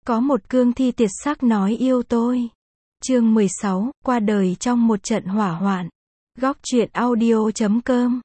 Có một cương thi tuyệt sắc nói yêu tôi. Chương 16, qua đời trong một trận hỏa hoạn. Góc truyện audio.com.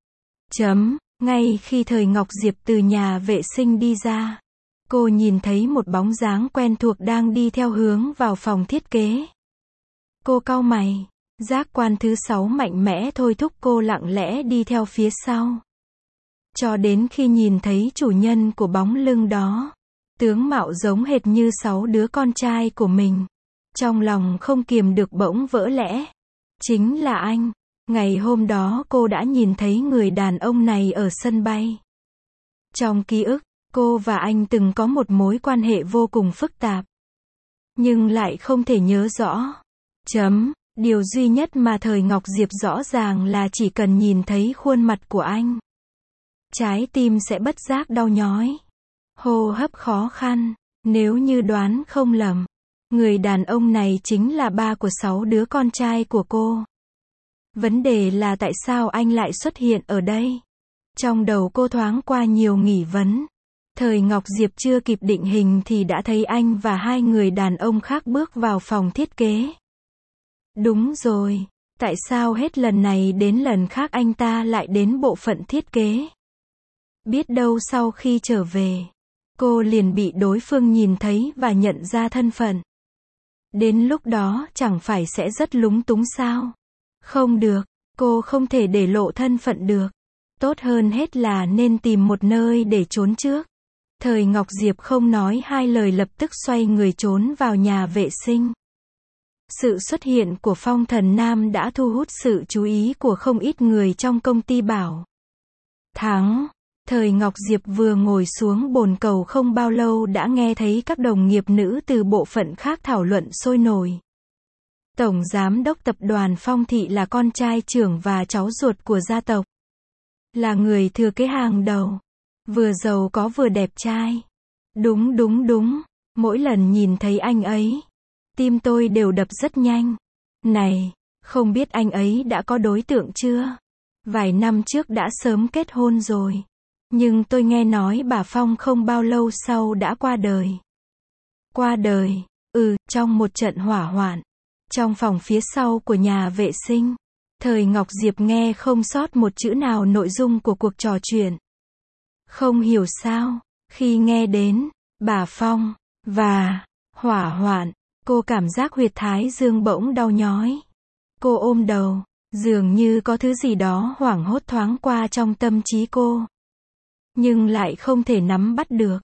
Ngay khi Thời Ngọc Diệp từ nhà vệ sinh đi ra, cô nhìn thấy một bóng dáng quen thuộc đang đi theo hướng vào phòng thiết kế. Cô cau mày, giác quan thứ 6 mạnh mẽ thôi thúc cô lặng lẽ đi theo phía sau. Cho đến khi nhìn thấy chủ nhân của bóng lưng đó, tướng mạo giống hệt như 6 đứa con trai của mình. Trong lòng không kiềm được bỗng vỡ lẽ. Chính là anh. Ngày hôm đó cô đã nhìn thấy người đàn ông này ở sân bay. Trong ký ức, cô và anh từng có một mối quan hệ vô cùng phức tạp. Nhưng lại không thể nhớ rõ. Điều duy nhất mà Thời Ngọc Diệp rõ ràng là chỉ cần nhìn thấy khuôn mặt của anh, trái tim sẽ bất giác đau nhói. Hô hấp khó khăn. Nếu như đoán không lầm, người đàn ông này chính là ba của 6 đứa con trai của cô. Vấn đề là tại sao anh lại xuất hiện ở đây? Trong đầu cô thoáng qua nhiều nghi vấn. Thời Ngọc Diệp chưa kịp định hình thì đã thấy anh và 2 người đàn ông khác bước vào phòng thiết kế. Đúng rồi, tại sao hết lần này đến lần khác anh ta lại đến bộ phận thiết kế? Biết đâu sau khi trở về, cô liền bị đối phương nhìn thấy và nhận ra thân phận. Đến lúc đó chẳng phải sẽ rất lúng túng sao? Không được, cô không thể để lộ thân phận được. Tốt hơn hết là nên tìm một nơi để trốn trước. Thời Ngọc Diệp không nói hai lời lập tức xoay người trốn vào nhà vệ sinh. Sự xuất hiện của Phong Thần Nam đã thu hút sự chú ý của không ít người trong công ty Bảo Thắng. Thời Ngọc Diệp vừa ngồi xuống bồn cầu không bao lâu đã nghe thấy các đồng nghiệp nữ từ bộ phận khác thảo luận sôi nổi. Tổng giám đốc tập đoàn Phong Thị là con trai trưởng và cháu ruột của gia tộc. Là người thừa kế hàng đầu. Vừa giàu có vừa đẹp trai. Đúng. Mỗi lần nhìn thấy anh ấy, tim tôi đều đập rất nhanh. Này, không biết anh ấy đã có đối tượng chưa? Vài năm trước đã sớm kết hôn rồi. Nhưng tôi nghe nói bà Phong không bao lâu sau đã qua đời. Qua đời? Trong một trận hỏa hoạn. Trong phòng phía sau của nhà vệ sinh, Thời Ngọc Diệp nghe không sót một chữ nào nội dung của cuộc trò chuyện. Không hiểu sao, khi nghe đến bà Phong và hỏa hoạn, cô cảm giác huyệt thái dương bỗng đau nhói. Cô ôm đầu, dường như có thứ gì đó hoảng hốt thoáng qua trong tâm trí cô. Nhưng lại không thể nắm bắt được.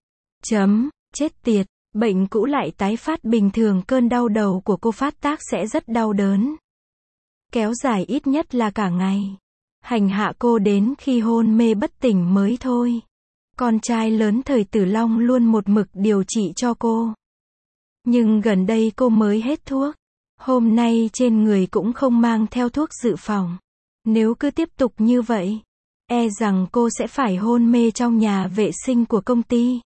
Chết tiệt, bệnh cũ lại tái phát. Bình thường cơn đau đầu của cô phát tác sẽ rất đau đớn. Kéo dài ít nhất là cả ngày. Hành hạ cô đến khi hôn mê bất tỉnh mới thôi. Con trai lớn Thời Tử Long luôn một mực điều trị cho cô. Nhưng gần đây cô mới hết thuốc. Hôm nay trên người cũng không mang theo thuốc dự phòng. Nếu cứ tiếp tục như vậy, e rằng cô sẽ phải hôn mê trong nhà vệ sinh của công ty.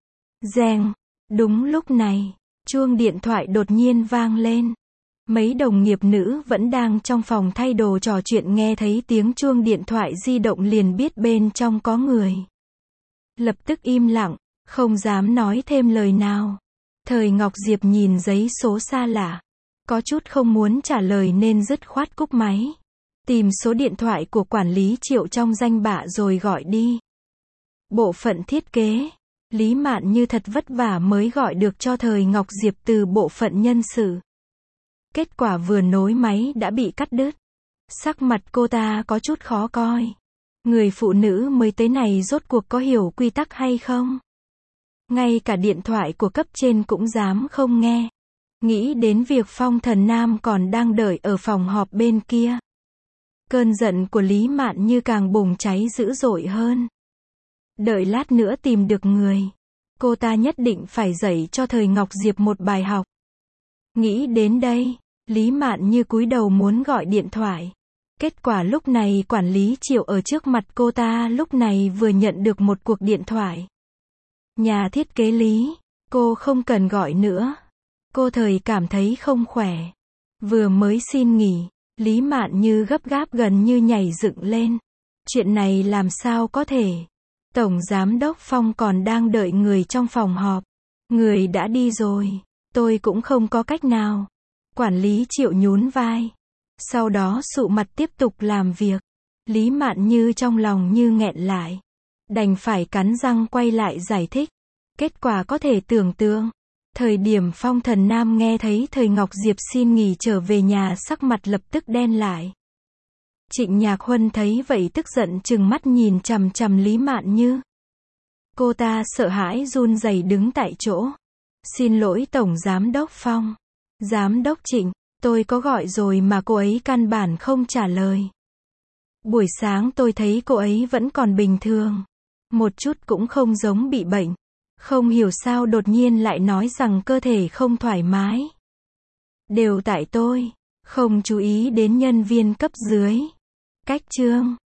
Reng. Đúng lúc này, chuông điện thoại đột nhiên vang lên. Mấy đồng nghiệp nữ vẫn đang trong phòng thay đồ trò chuyện nghe thấy tiếng chuông điện thoại di động liền biết bên trong có người. Lập tức im lặng, không dám nói thêm lời nào. Thời Ngọc Diệp nhìn giấy số xa lạ, có chút không muốn trả lời nên dứt khoát cúp máy. Tìm số điện thoại của quản lý Triệu trong danh bạ rồi gọi đi. Bộ phận thiết kế. Lý Mạn Như thật vất vả mới gọi được cho Thời Ngọc Diệp từ bộ phận nhân sự. Kết quả vừa nối máy đã bị cắt đứt. Sắc mặt cô ta có chút khó coi. Người phụ nữ mới tới này rốt cuộc có hiểu quy tắc hay không? Ngay cả điện thoại của cấp trên cũng dám không nghe. Nghĩ đến việc Phong Thần Nam còn đang đợi ở phòng họp bên kia. Cơn giận của Lý Mạn Như càng bùng cháy dữ dội hơn. Đợi lát nữa tìm được người, cô ta nhất định phải dạy cho Thời Ngọc Diệp một bài học. Nghĩ đến đây, Lý Mạn Như cúi đầu muốn gọi điện thoại. Kết quả lúc này quản lý Triệu ở trước mặt cô ta lúc này vừa nhận được một cuộc điện thoại. Nhà thiết kế Lý, cô không cần gọi nữa. Cô Thời cảm thấy không khỏe. Vừa mới xin nghỉ, Lý Mạn Như gấp gáp gần như nhảy dựng lên. Chuyện này làm sao có thể? Tổng giám đốc Phong còn đang đợi người trong phòng họp. Người đã đi rồi. Tôi cũng không có cách nào. Quản lý Triệu nhún vai. Sau đó sụ mặt tiếp tục làm việc. Lý Mạn Như trong lòng như nghẹn lại. Đành phải cắn răng quay lại giải thích. Kết quả có thể tưởng tượng. Thời điểm Phong Thần Nam nghe thấy Thời Ngọc Diệp xin nghỉ trở về nhà, sắc mặt lập tức đen lại. Trịnh Nhạc Huân thấy vậy tức giận trừng mắt nhìn chằm chằm Lý Mạn Như. Cô ta sợ hãi run rẩy đứng tại chỗ. Xin lỗi Tổng Giám đốc Phong. Giám đốc Trịnh, tôi có gọi rồi mà cô ấy căn bản không trả lời. Buổi sáng tôi thấy cô ấy vẫn còn bình thường. Một chút cũng không giống bị bệnh. Không hiểu sao đột nhiên lại nói rằng cơ thể không thoải mái. Đều tại tôi, không chú ý đến nhân viên cấp dưới. Cách chương